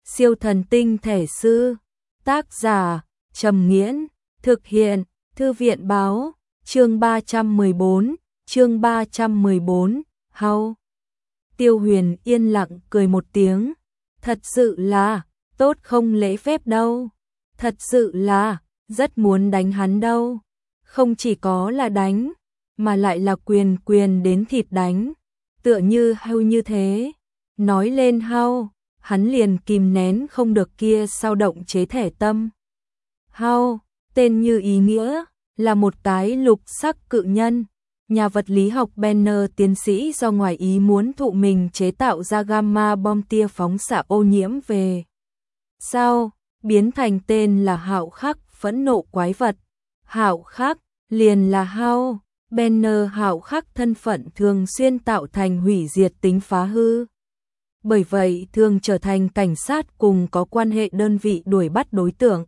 Siêu thần tinh thể sư. Tác giả Trầm Nghiễn. Thực hiện Thư viện báo. Chương 314. Hau. Tiêu Huyền yên lặng cười một tiếng. Thật sự là tốt, không lễ phép đâu. Thật sự là rất muốn đánh hắn đâu. Không chỉ có là đánh, mà lại là quyền đến thịt đánh. Tựa như Hau như thế. Nói lên Hau, hắn liền kìm nén không được kia sao động chế thể tâm. Hau, tên như ý nghĩa, là một cái lục sắc cự nhân. Nhà vật lý học Banner tiến sĩ do ngoài ý muốn thụ mình chế tạo ra gamma bom tia phóng xạ ô nhiễm về sau, biến thành tên là Hạo Khắc, phẫn nộ quái vật. Hạo Khắc liền là Hau. Banner Hạo Khắc thân phận thường xuyên tạo thành hủy diệt tính phá hư. Bởi vậy thường trở thành cảnh sát cùng có quan hệ đơn vị đuổi bắt đối tượng.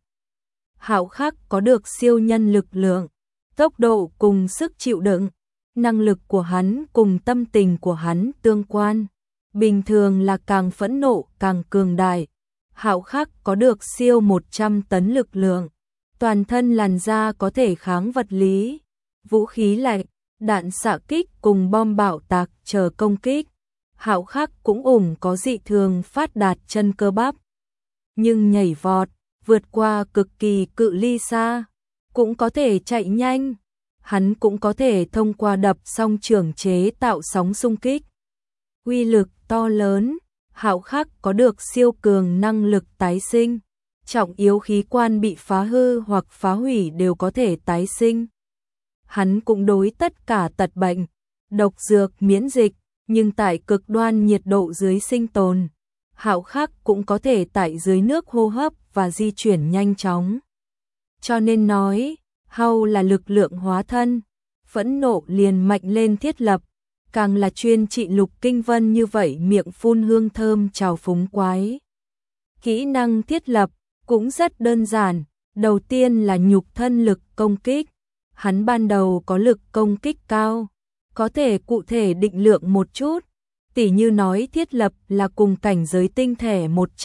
Hạo Khắc có được siêu nhân lực lượng, tốc độ cùng sức chịu đựng. Năng lực của hắn cùng tâm tình của hắn tương quan. Bình thường là càng phẫn nộ càng cường đại. Hạo Khắc có được siêu 100 tấn lực lượng. Toàn thân làn da có thể kháng vật lý, vũ khí lạnh, đạn xạ kích cùng bom bạo tạc chờ công kích. Hạo Khắc cũng có dị thường phát đạt chân cơ bắp. Nhưng nhảy vọt, vượt qua cực kỳ cự ly xa, cũng có thể chạy nhanh. Hắn cũng có thể thông qua đập song trường chế tạo sóng xung kích. Uy lực to lớn. Hạo Khắc có được siêu cường năng lực tái sinh. Trọng yếu khí quan bị phá hư hoặc phá hủy đều có thể tái sinh. Hắn cũng đối tất cả tật bệnh, độc dược miễn dịch, nhưng tại cực đoan nhiệt độ dưới sinh tồn. Hạo Khắc cũng có thể tại dưới nước hô hấp và di chuyển nhanh chóng. Cho nên nói, Hau là lực lượng hóa thân. Phẫn nộ liền mạnh lên thiết lập, càng là chuyên trị Lục Kinh Vân như vậy miệng phun hương thơm trào phúng quái. Kỹ năng thiết lập cũng rất đơn giản. Đầu tiên là nhục thân lực công kích. Hắn ban đầu có lực công kích cao, có thể cụ thể định lượng một chút. Tỉ như nói thiết lập là cùng cảnh giới tinh thể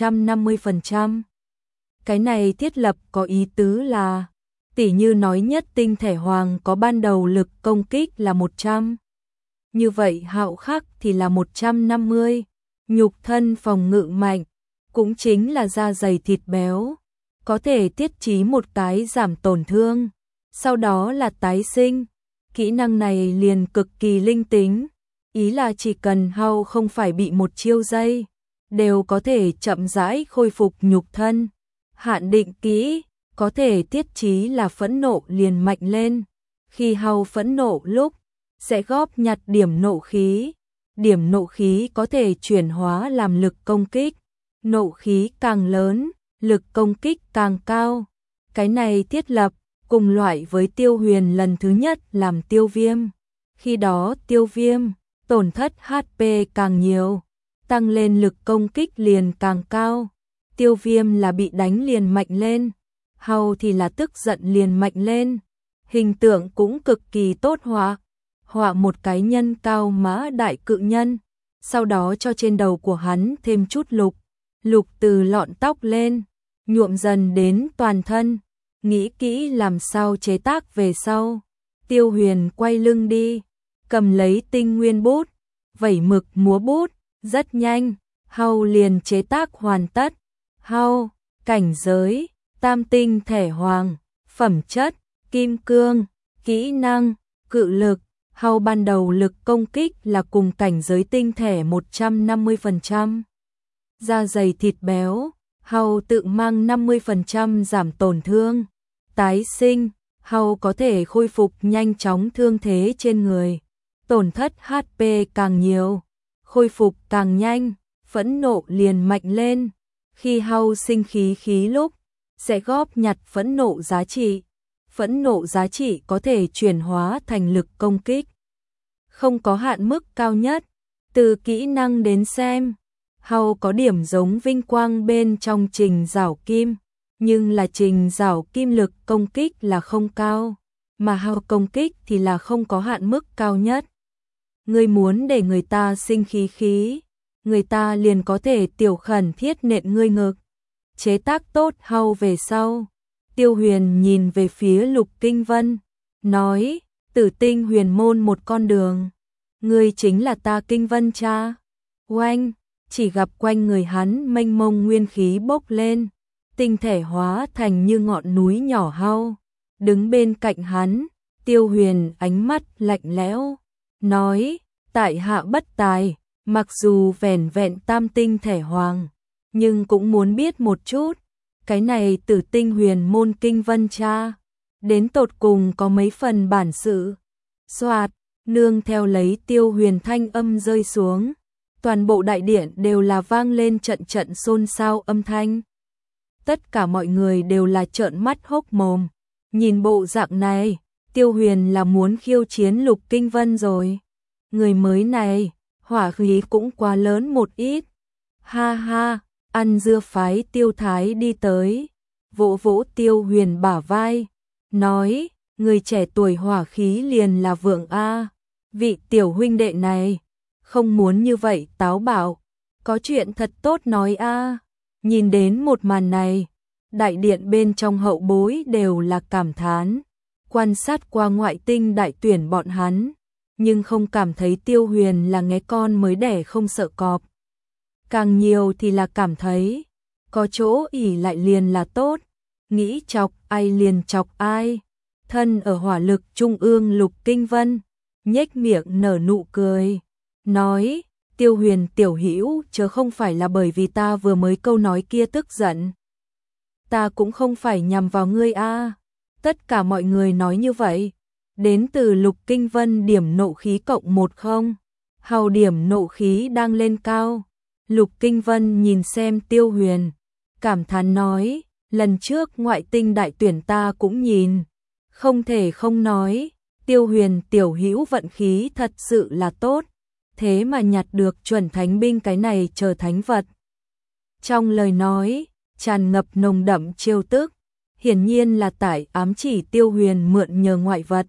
150%. Cái này thiết lập có ý tứ là, tỉ như nói nhất tinh thể hoàng có ban đầu lực công kích là 100. Như vậy Hạo Khắc thì là 150. Nhục thân phòng ngự mạnh, cũng chính là da dày thịt béo. Có thể tiết trí một cái giảm tổn thương, sau đó là tái sinh. Kỹ năng này liền cực kỳ linh tính. Ý là chỉ cần Hau không phải bị một chiêu dây, đều có thể chậm rãi khôi phục nhục thân. Hạn định kỹ, có thể tiết trí là phẫn nộ liền mạnh lên. Khi Hau phẫn nộ lúc, sẽ góp nhặt điểm nộ khí. Điểm nộ khí có thể chuyển hóa làm lực công kích. Nộ khí càng lớn, lực công kích càng cao. Cái này thiết lập cùng loại với Tiêu Huyền lần thứ nhất làm Tiêu Viêm. Khi đó Tiêu Viêm tổn thất HP càng nhiều, tăng lên lực công kích liền càng cao. Tiêu Viêm là bị đánh liền mạnh lên, Hau thì là tức giận liền mạnh lên. Hình tượng cũng cực kỳ tốt họa một cái nhân cao mã đại cự nhân, sau đó cho trên đầu của hắn thêm chút lục từ lọn tóc lên, nhuộm dần đến toàn thân. Nghĩ kỹ làm sao chế tác về sau. Tiêu Huyền quay lưng đi, cầm lấy tinh nguyên bút, vẩy mực múa bút, rất nhanh, Hau liền chế tác hoàn tất. Hau, cảnh giới, tam tinh thể hoàng, phẩm chất, kim cương, kỹ năng, cự lực. Hau ban đầu lực công kích là cùng cảnh giới tinh thể 150%. Da dày thịt béo, Hau tự mang 50% giảm tổn thương. Tái sinh, Hau có thể khôi phục nhanh chóng thương thế trên người. Tổn thất HP càng nhiều, khôi phục càng nhanh, phẫn nộ liền mạnh lên. Khi Hau sinh khí lúc, sẽ góp nhặt phẫn nộ giá trị. Phẫn nộ giá trị có thể chuyển hóa thành lực công kích. Không có hạn mức cao nhất. Từ kỹ năng đến xem, Hau có điểm giống vinh quang bên trong Trình Giảo Kim, nhưng là Trình Giảo Kim lực công kích là không cao, mà Hau công kích thì là không có hạn mức cao nhất. Ngươi muốn để người ta sinh khí, người ta liền có thể tiểu khẩn thiết nện ngươi ngực. chế tác tốt hau về sau. Tiêu Huyền nhìn về phía Lục Kinh Vân, nói, Tử Tinh Huyền môn một con đường, ngươi chính là ta Kinh Vân cha. Oanh, chỉ gặp quanh người hắn mênh mông nguyên khí bốc lên, tinh thể hóa thành như ngọn núi nhỏ hau. Đứng bên cạnh hắn, Tiêu Huyền ánh mắt lạnh lẽo, nói, tại hạ bất tài, mặc dù vẻn vẹn tam tinh thể hoàng, nhưng cũng muốn biết một chút, cái này Tử Tinh Huyền môn Kinh Vân cha, đến tột cùng có mấy phần bản sự. Soạt, nương theo lấy Tiêu Huyền thanh âm rơi xuống, toàn bộ đại điện đều là vang lên trận trận xôn xao âm thanh. Tất cả mọi người đều là trợn mắt hốc mồm, nhìn bộ dạng này, Tiêu Huyền là muốn khiêu chiến Lục Kinh Vân rồi. Người mới này, hỏa khí cũng quá lớn một ít. Ha ha, ăn dưa phái Tiêu Thái đi tới, vỗ vỗ Tiêu Huyền bả vai, nói, người trẻ tuổi hỏa khí liền là vượng a. Vị tiểu huynh đệ này, không muốn như vậy táo bạo, có chuyện thật tốt nói a. Nhìn đến một màn này, đại điện bên trong hậu bối đều là cảm thán, quan sát qua ngoại tinh đại tuyển bọn hắn, nhưng không cảm thấy Tiêu Huyền là nghé con mới đẻ không sợ cọp. Càng nhiều thì là cảm thấy, có chỗ ỉ lại liền là tốt, nghĩ chọc ai liền chọc ai. Thân ở hỏa lực trung ương Lục Kinh Vân, nhếch miệng nở nụ cười, nói, Tiêu Huyền tiểu hữu chớ không phải là bởi vì ta vừa mới câu nói kia tức giận. Ta cũng không phải nhằm vào ngươi a. Tất cả mọi người nói như vậy. Đến từ Lục Kinh Vân điểm nộ khí cộng 10, hào điểm nộ khí đang lên cao. Lục Kinh Vân nhìn xem Tiêu Huyền, cảm thán nói, lần trước ngoại tinh đại tuyển ta cũng nhìn, không thể không nói, Tiêu Huyền tiểu hữu vận khí thật sự là tốt, thế mà nhặt được chuẩn thánh binh cái này chờ thánh vật. Trong lời nói, tràn ngập nồng đậm trêu tức, hiển nhiên là tại ám chỉ Tiêu Huyền mượn nhờ ngoại vật,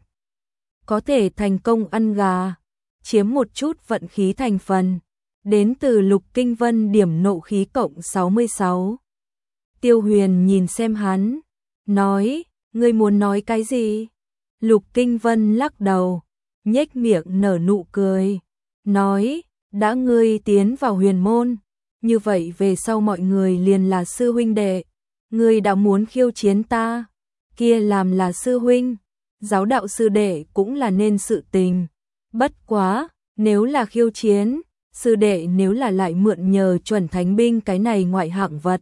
có thể thành công ăn gà, chiếm một chút vận khí thành phần. Đến từ Lục Kinh Vân điểm nộ khí cộng 66. Tiêu Huyền nhìn xem hắn, nói, ngươi muốn nói cái gì? Lục Kinh Vân lắc đầu, nhếch miệng nở nụ cười, nói, đã ngươi tiến vào huyền môn, như vậy về sau mọi người liền là sư huynh đệ, ngươi đã muốn khiêu chiến ta, kia làm là sư huynh, giáo đạo sư đệ cũng là nên sự tình. Bất quá, nếu là khiêu chiến, sư đệ nếu là lại mượn nhờ chuẩn thánh binh cái này ngoại hạng vật,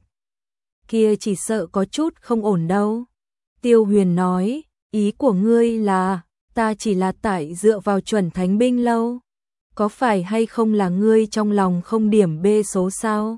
kia chỉ sợ có chút không ổn đâu. Tiêu Huyền nói, ý của ngươi là, ta chỉ là tại dựa vào chuẩn thánh binh lâu, có phải hay không là ngươi trong lòng không điểm bê số sao?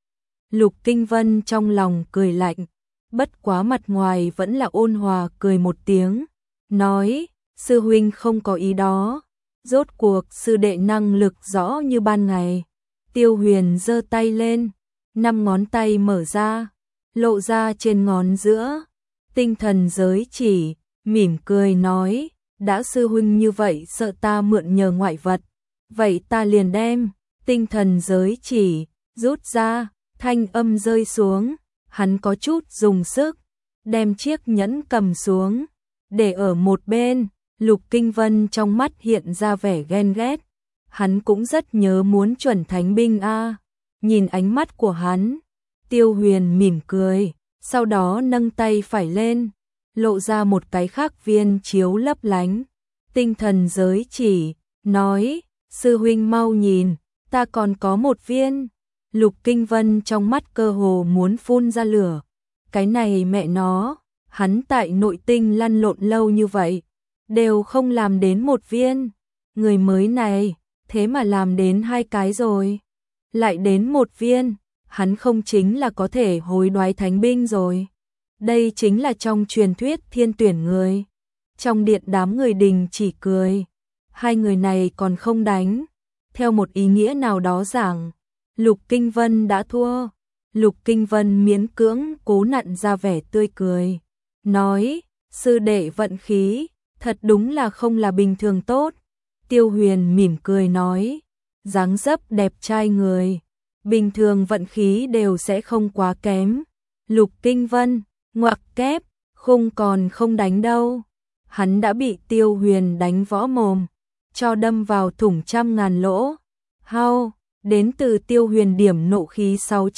Lục Kinh Vân trong lòng cười lạnh, bất quá mặt ngoài vẫn là ôn hòa cười một tiếng, nói, sư huynh không có ý đó. Rốt cuộc sư đệ năng lực rõ như ban ngày. Tiêu Huyền giơ tay lên, 5 ngón tay mở ra, lộ ra trên ngón giữa tinh thần giới chỉ, mỉm cười nói, đã sư huynh như vậy sợ ta mượn nhờ ngoại vật, vậy ta liền đem tinh thần giới chỉ rút ra. Thanh âm rơi xuống, hắn có chút dùng sức, đem chiếc nhẫn cầm xuống, để ở một bên. Lục Kinh Vân trong mắt hiện ra vẻ ghen ghét, hắn cũng rất nhớ muốn chuẩn thánh binh a. Nhìn ánh mắt của hắn, Tiêu Huyền mỉm cười, sau đó nâng tay phải lên, lộ ra một cái khác viên chiếu lấp lánh, tinh thần giới chỉ, nói, sư huynh mau nhìn, ta còn có một viên. Lục Kinh Vân trong mắt cơ hồ muốn phun ra lửa, cái này mẹ nó, hắn tại nội tinh lăn lộn lâu như vậy, đều không làm đến một viên, người mới này, thế mà làm đến 2 cái rồi, lại đến một viên, hắn không chính là có thể hối đoái thánh binh rồi. Đây chính là trong truyền thuyết thiên tuyển người. Trong điện đám người đình chỉ cười, hai người này còn không đánh, theo một ý nghĩa nào đó giảng, Lục Kinh Vân đã thua. Lục Kinh Vân miễn cưỡng cố nặn ra vẻ tươi cười, nói, sư đệ vận khí, thật đúng là không là bình thường tốt. Tiêu Huyền mỉm cười nói, dáng dấp đẹp trai người, bình thường vận khí đều sẽ không quá kém. Lục Kinh Vân, ngoặc kép, khung còn không đánh đâu. Hắn đã bị Tiêu Huyền đánh võ mồm, cho đâm vào thủng trăm ngàn lỗ. Hao, đến từ Tiêu Huyền điểm nộ khí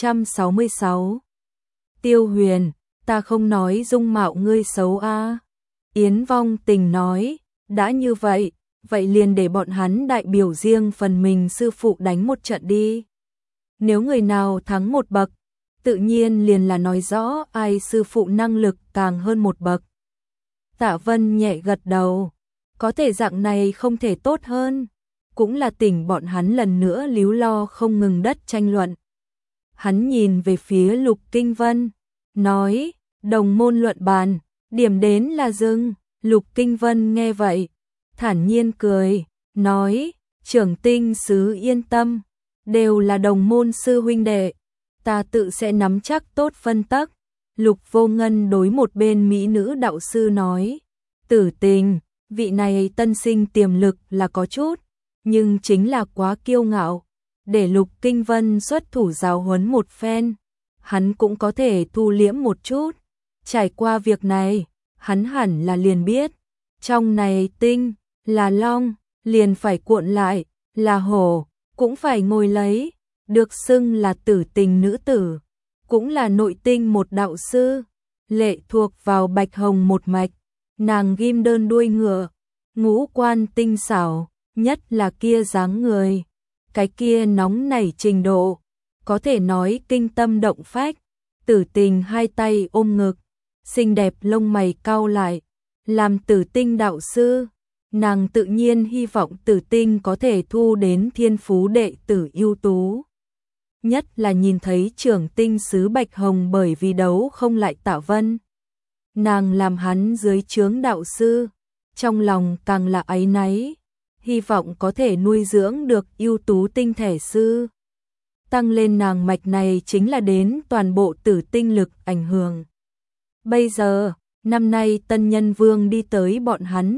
666. Tiêu Huyền, ta không nói dung mạo ngươi xấu a. Yến Vong Tình nói, đã như vậy, vậy liền để bọn hắn đại biểu riêng phần mình sư phụ đánh một trận đi. Nếu người nào thắng một bậc, tự nhiên liền là nói rõ ai sư phụ năng lực càng hơn một bậc. Tạ Vân nhẹ gật đầu, có thể dạng này không thể tốt hơn, cũng là tỉnh bọn hắn lần nữa líu lo không ngừng đất tranh luận. Hắn nhìn về phía Lục Kinh Vân, nói, đồng môn luận bàn, điểm đến là dừng. Lục Kinh Vân nghe vậy, thản nhiên cười, nói, trưởng tinh sứ yên tâm, đều là đồng môn sư huynh đệ, ta tự sẽ nắm chắc tốt phân tắc. Lục Vô Ngân đối một bên mỹ nữ đạo sư nói, Tử Tình, vị này tân sinh tiềm lực là có chút, nhưng chính là quá kiêu ngạo, để Lục Kinh Vân xuất thủ giáo huấn một phen, hắn cũng có thể thu liễm một chút. Trải qua việc này, hắn hẳn là liền biết, trong này tinh, là long, liền phải cuộn lại, là hổ, cũng phải ngồi lấy, được xưng là tử tình nữ tử, cũng là nội tinh một đạo sư, lệ thuộc vào Bạch Hồng một mạch, nàng ghim đơn đuôi ngựa, ngũ quan tinh xảo, nhất là kia dáng người, cái kia nóng nảy trình độ, có thể nói kinh tâm động phách. Tử Tình hai tay ôm ngực, xinh đẹp lông mày cau lại, làm Tử Tinh đạo sư, nàng tự nhiên hy vọng Tử Tinh có thể thu đến thiên phú đệ tử ưu tú. Nhất là nhìn thấy trưởng tinh sứ Bạch Hồng bởi vì đấu không lại Tạ Vân, nàng làm hắn dưới trướng đạo sư, trong lòng càng là áy náy, hy vọng có thể nuôi dưỡng được ưu tú tinh thể sư. Tăng lên nàng mạch này chính là đến toàn bộ Tử Tinh lực ảnh hưởng. Bây giờ, năm nay Tân Nhân Vương đi tới bọn hắn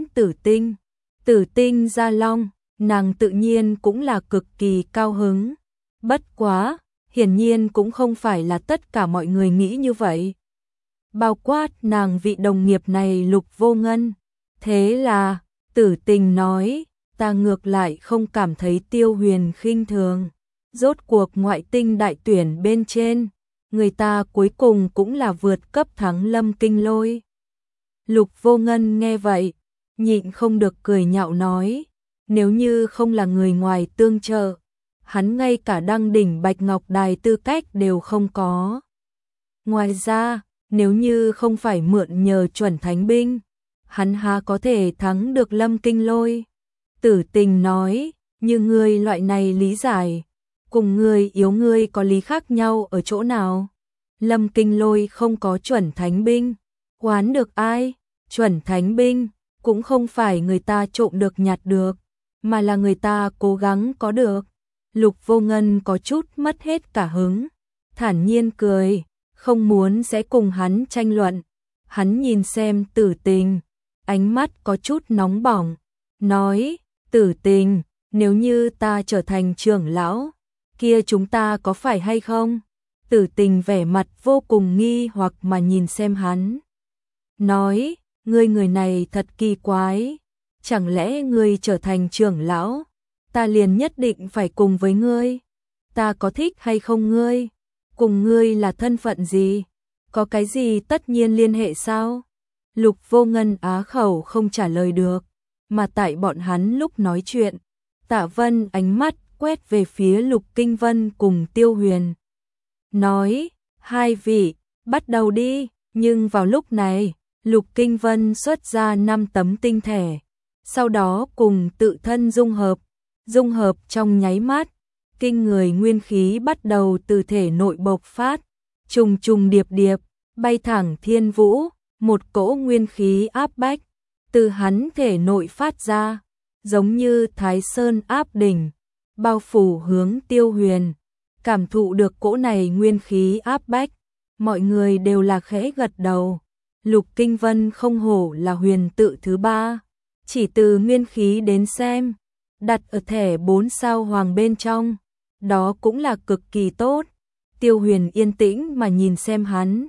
Tử Tinh Gia Long, nàng tự nhiên cũng là cực kỳ cao hứng. Bất quá, hiển nhiên cũng không phải là tất cả mọi người nghĩ như vậy. Bao quát nàng vị đồng nghiệp này Lục Vô Ngân. Thế là, Tử Tình nói, ta ngược lại không cảm thấy Tiêu Huyền khinh thường. Rốt cuộc ngoại tinh đại tuyển bên trên, người ta cuối cùng cũng là vượt cấp thắng Lâm Kinh Lôi. Lục Vô Ngân nghe vậy, nhịn không được cười nhạo nói, nếu như không là người ngoài tương trợ, hắn ngay cả đăng đỉnh Bạch Ngọc Đài tư cách đều không có. Ngoài ra, nếu như không phải mượn nhờ chuẩn thánh binh, hắn há có thể thắng được Lâm Kinh Lôi. Tử Tình nói, như ngươi loại này lý giải, cùng ngươi yếu ngươi có lý khác nhau ở chỗ nào? Lâm Kinh Lôi không có chuẩn thánh binh, oán được ai? Chuẩn thánh binh cũng không phải người ta trộm được nhặt được, mà là người ta cố gắng có được. Lục Vô Ngân có chút mất hết cả hứng, thản nhiên cười, không muốn sẽ cùng hắn tranh luận. Hắn nhìn xem Tử Tình, ánh mắt có chút nóng bỏng, nói, Tử Tình, nếu như ta trở thành trưởng lão, kia chúng ta có phải hay không? Tử Tình vẻ mặt vô cùng nghi hoặc mà nhìn xem hắn. Nói, ngươi người này thật kỳ quái, chẳng lẽ ngươi trở thành trưởng lão, ta liền nhất định phải cùng với ngươi? Ta có thích hay không ngươi? Cùng ngươi là thân phận gì? Có cái gì tất nhiên liên hệ sao? Lục Vô Ngân á khẩu không trả lời được, mà tại bọn hắn lúc nói chuyện, Tạ Vân ánh mắt quét về phía Lục Kinh Vân cùng Tiêu Huyền. Nói, hai vị, bắt đầu đi, nhưng vào lúc này, Lục Kinh Vân xuất ra 5 tấm tinh thể, sau đó cùng tự thân dung hợp trong nháy mắt, kinh người nguyên khí bắt đầu từ thể nội bộc phát, trùng trùng điệp điệp, bay thẳng thiên vũ, một cỗ nguyên khí áp bách, từ hắn thể nội phát ra, giống như Thái Sơn áp đỉnh, bao phủ hướng Tiêu Huyền. Cảm thụ được cỗ này nguyên khí áp bách, mọi người đều là khẽ gật đầu. Lục Kinh Vân không hổ là huyền tự thứ 3, chỉ từ nguyên khí đến xem, đặt ở thẻ 4 sao hoàng bên trong, đó cũng là cực kỳ tốt. Tiêu Huyền yên tĩnh mà nhìn xem hắn,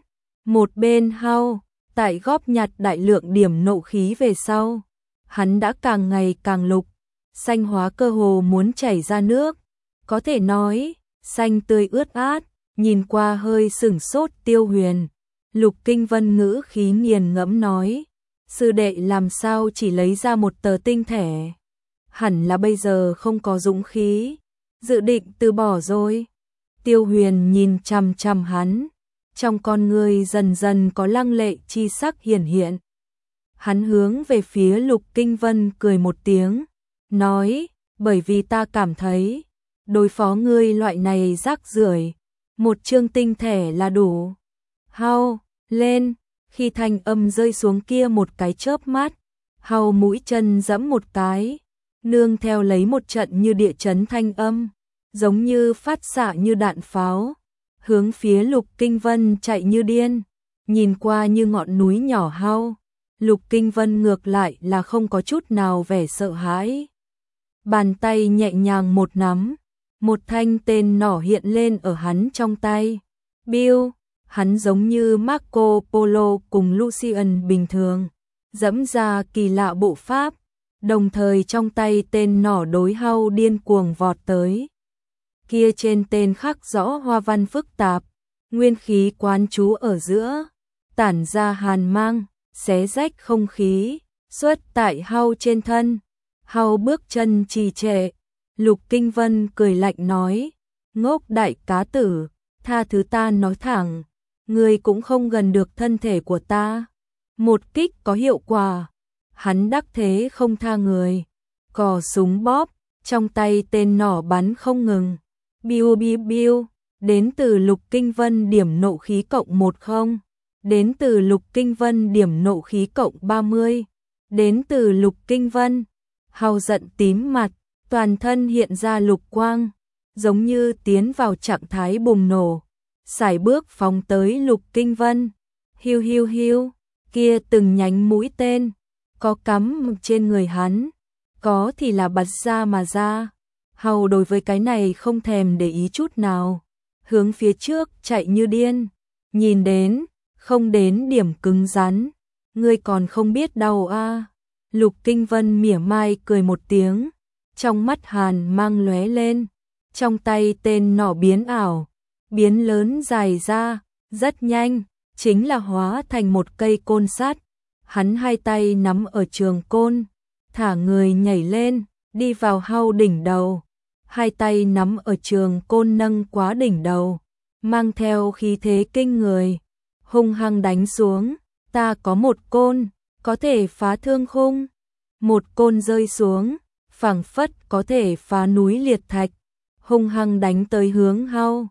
Một bên Hao, tại góp nhặt đại lượng điểm nộ khí về sau, hắn đã càng ngày càng lục, xanh hóa cơ hồ muốn chảy ra nước, có thể nói, xanh tươi ướt át, nhìn qua hơi sửng sốt Tiêu Huyền. Lục Kinh Vân ngữ khí nghiền ngẫm nói, sư đệ làm sao chỉ lấy ra một tờ tinh thể, hẳn là bây giờ không có dũng khí, dự định từ bỏ rồi. Tiêu Huyền nhìn chằm chằm hắn, trong con người dần dần có lăng lệ chi sắc hiển hiện. Hắn hướng về phía Lục Kinh Vân cười một tiếng, nói, bởi vì ta cảm thấy, đối phó ngươi loại này rác rưởi, một chương tinh thể là đủ. Hao, lên, khi thanh âm rơi xuống kia một cái chớp mắt, Hao mũi chân giẫm một cái, nương theo lấy một trận như địa chấn thanh âm, giống như phát xạ như đạn pháo, hướng phía Lục Kinh Vân chạy như điên, nhìn qua như ngọn núi nhỏ Hao. Lục Kinh Vân ngược lại là không có chút nào vẻ sợ hãi. Bàn tay nhẹ nhàng một nắm, một thanh tên nỏ hiện lên ở hắn trong tay. Bill, hắn giống như Marco Polo cùng Lucian bình thường, dẫm ra kỳ lạ bộ pháp, đồng thời trong tay tên nỏ đối Hao điên cuồng vọt tới. Kia trên tên khắc rõ hoa văn phức tạp, nguyên khí quán trú ở giữa, tản ra hàn mang, xé rách không khí, xuất tại Hao trên thân. Hao bước chân trì trệ, Lục Kinh Vân cười lạnh nói, ngốc đại cá tử, tha thứ ta nói thẳng, ngươi cũng không gần được thân thể của ta. Một kích có hiệu quả, hắn đắc thế không tha người, cò súng bóp, trong tay tên nỏ bắn không ngừng. Biu biu biu, đến từ Lục Kinh Vân điểm nộ khí cộng 10, đến từ Lục Kinh Vân điểm nộ khí cộng 30, đến từ Lục Kinh Vân. Hao giận tím mặt, toàn thân hiện ra lục quang, giống như tiến vào trạng thái bùng nổ, sải bước phóng tới Lục Kinh Vân. Hiu hiu hiu, kia từng nhánh mũi tên, có cắm trên người hắn, có thì là bật ra mà ra. Hao đối với cái này không thèm để ý chút nào, hướng phía trước chạy như điên, nhìn đến, không đến điểm cứng rắn, ngươi còn không biết đau a. Lục Kinh Vân mỉa mai cười một tiếng, trong mắt hàn mang lóe lên, trong tay tên nỏ biến ảo, biến lớn dài ra, rất nhanh, chính là hóa thành một cây côn sắt. Hắn hai tay nắm ở trường côn, thả người nhảy lên, đi vào Hao đỉnh đầu, hai tay nắm ở trường côn nâng quá đỉnh đầu, mang theo khí thế kinh người, hung hăng đánh xuống. Ta có một côn, có thể phá thương khung. Một côn rơi xuống, phảng phất có thể phá núi liệt thạch, hung hăng đánh tới hướng Hao.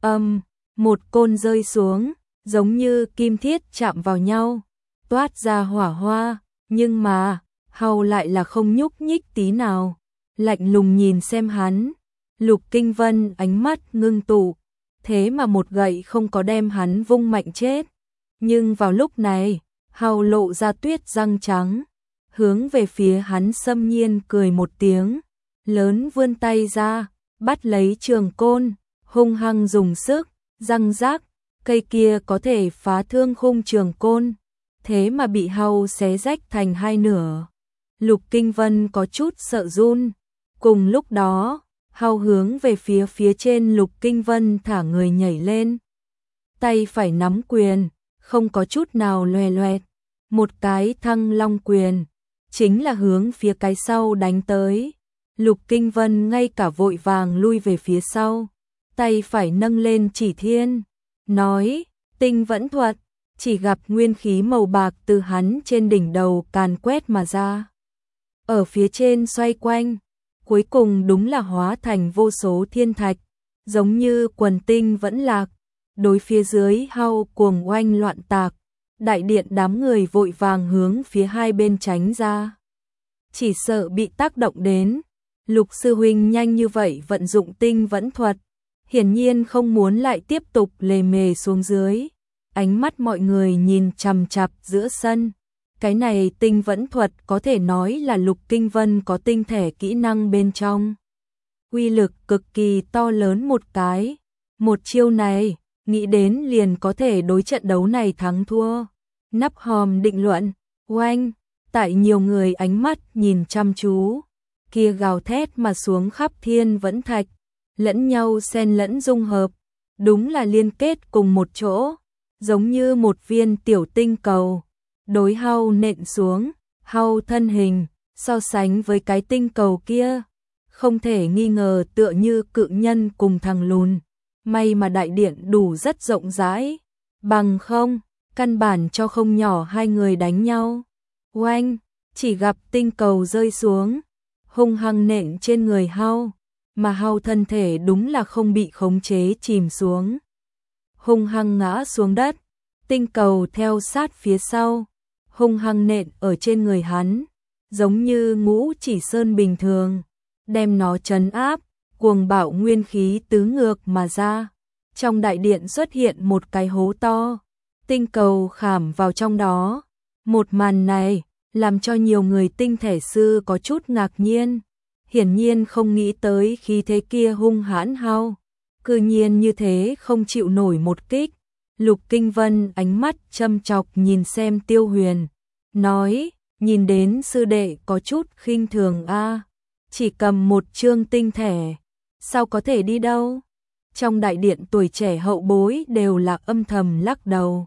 Một côn rơi xuống, giống như kim thiết chạm vào nhau, toát ra hỏa hoa, nhưng mà Hao lại là không nhúc nhích tí nào, lạnh lùng nhìn xem hắn. Lục Kinh Vân ánh mắt ngưng tụ, thế mà một gậy không có đem hắn vung mạnh chết. Nhưng vào lúc này, Hao lộ ra tuyết răng trắng, hướng về phía hắn xâm nhiên cười một tiếng, lớn vươn tay ra, bắt lấy trường côn, hung hăng dùng sức, răng rác, cây kia có thể phá thương khung trường côn, thế mà bị Hao xé rách thành hai nửa. Lục Kinh Vân có chút sợ run, cùng lúc đó, Hao hướng về phía trên Lục Kinh Vân thả người nhảy lên, tay phải nắm quyền, không có chút nào loè loẹt, một cái Thăng Long quyền, chính là hướng phía cái sau đánh tới. Lục Kinh Vân ngay cả vội vàng lui về phía sau, tay phải nâng lên chỉ thiên, nói, tinh vẫn thuật, chỉ gặp nguyên khí màu bạc từ hắn trên đỉnh đầu càn quét mà ra. Ở phía trên xoay quanh, cuối cùng đúng là hóa thành vô số thiên thạch, giống như quần tinh vẫn lạc, đối phía dưới Hao cuồng oanh loạn tạc, đại điện đám người vội vàng hướng phía hai bên tránh ra. Chỉ sợ bị tác động đến, Lục sư huynh nhanh như vậy vận dụng tinh vẫn thuật, hiển nhiên không muốn lại tiếp tục lề mề xuống dưới. Ánh mắt mọi người nhìn chằm chằm giữa sân. Cái này tinh vẫn thuật có thể nói là Lục Kinh Vân có tinh thể kỹ năng bên trong. Uy lực cực kỳ to lớn một cái. Một chiêu này, nghĩ đến liền có thể đối trận đấu này thắng thua. Nắp hòm định luận, oanh, tại nhiều người ánh mắt nhìn chăm chú, kia gào thét mà xuống khắp thiên vẫn thạch, lẫn nhau xen lẫn dung hợp, đúng là liên kết cùng một chỗ, giống như một viên tiểu tinh cầu, đối Hao nện xuống, Hao thân hình, so sánh với cái tinh cầu kia, không thể nghi ngờ tựa như cự nhân cùng thằng lùn, may mà đại điện đủ rất rộng rãi, bằng không, căn bản cho không nhỏ hai người đánh nhau. Oanh, chỉ gặp tinh cầu rơi xuống, hung hăng nện trên người Hao, mà Hao thân thể đúng là không bị khống chế chìm xuống. Hung hăng ngã xuống đất, tinh cầu theo sát phía sau, hung hăng nện ở trên người hắn, giống như Ngũ Chỉ Sơn bình thường, đem nó trấn áp, cuồng bạo nguyên khí tứ ngược mà ra. Trong đại điện xuất hiện một cái hố to, tinh cầu khảm vào trong đó. Một màn này làm cho nhiều người tinh thể sư có chút ngạc nhiên, hiển nhiên không nghĩ tới khí thế kia hung hãn Hao, cư nhiên như thế không chịu nổi một kích. Lục Kinh Vân ánh mắt châm chọc nhìn xem Tiêu Huyền, nói, nhìn đến sư đệ có chút khinh thường a, chỉ cầm một chương tinh thể, sao có thể đi đâu? Trong đại điện tuổi trẻ hậu bối đều là âm thầm lắc đầu.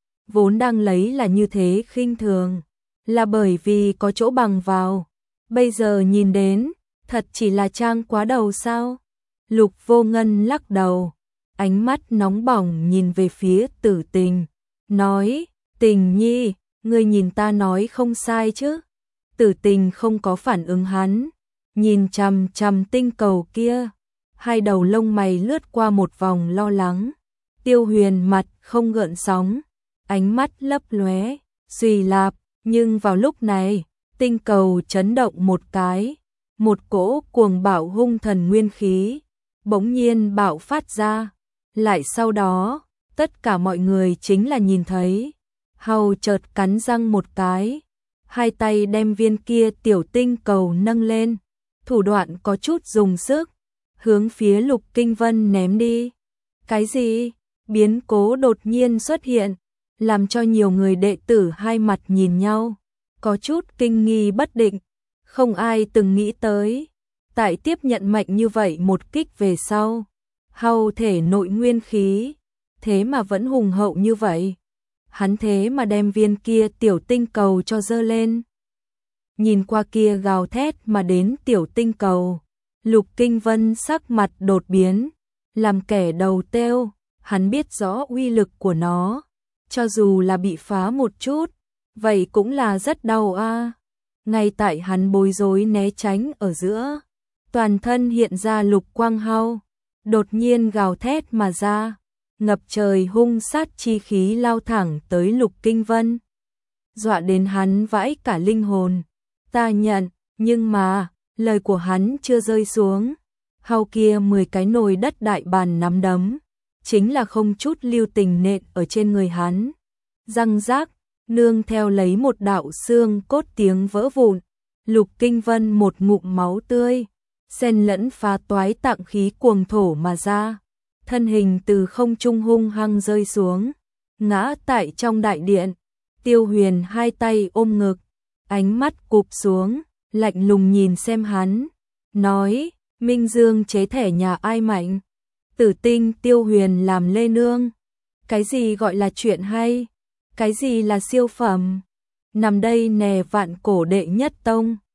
Vốn đang lấy là như thế khinh thường, là bởi vì có chỗ bằng vào, bây giờ nhìn đến, thật chỉ là trang quá đầu sao? Lục Vô Ngân lắc đầu, ánh mắt nóng bỏng nhìn về phía Tử Tình, nói, Tình nhi, ngươi nhìn ta nói không sai chứ? Tử Tình không có phản ứng hắn, nhìn chằm chằm tinh cầu kia, hai đầu lông mày lướt qua một vòng lo lắng. Tiêu Huyền mặt không gợn sóng, ánh mắt lấp lóe, suy lạp, nhưng vào lúc này, tinh cầu chấn động một cái, một cỗ cuồng bạo hung thần nguyên khí bỗng nhiên bạo phát ra, lại sau đó, tất cả mọi người chính là nhìn thấy, Hao chợt cắn răng một cái, hai tay đem viên kia tiểu tinh cầu nâng lên, thủ đoạn có chút dùng sức, hướng phía Lục Kinh Vân ném đi. Cái gì? Biến cố đột nhiên xuất hiện, làm cho nhiều người đệ tử hai mặt nhìn nhau, có chút kinh nghi bất định, không ai từng nghĩ tới. Tại tiếp nhận mạnh như vậy một kích về sau, Hao thể nội nguyên khí, thế mà vẫn hùng hậu như vậy. Hắn thế mà đem viên kia tiểu tinh cầu cho dơ lên. Nhìn qua kia gào thét mà đến tiểu tinh cầu, Lục Kinh Vân sắc mặt đột biến, làm kẻ đầu têu, hắn biết rõ uy lực của nó, cho dù là bị phá một chút, vậy cũng là rất đau a. Ngay tại hắn bối rối né tránh ở giữa, toàn thân hiện ra lục quang Hao, đột nhiên gào thét mà ra, ngập trời hung sát chi khí lao thẳng tới Lục Kinh Vân, dọa đến hắn vãi cả linh hồn. Ta nhận, nhưng mà, lời của hắn chưa rơi xuống, Hao kia 10 cái nồi đất đại bàn nắm đấm, chính là không chút lưu tình nện ở trên người hắn. Răng rác, nương theo lấy một đạo xương cốt tiếng vỡ vụn, Lục Kinh Vân một ngụm máu tươi, xen lẫn phá toái tạng khí cuồng thổ mà ra, thân hình từ không trung hung hăng rơi xuống, ngã tại trong đại điện. Tiêu Huyền hai tay ôm ngực, ánh mắt cụp xuống, lạnh lùng nhìn xem hắn, nói, Minh Dương chế thẻ nhà ai mạnh? Tử Tinh Tiêu Huyền làm lê nương. Cái gì gọi là chuyện hay? Cái gì là siêu phẩm? Nằm đây nè vạn cổ đệ nhất tông.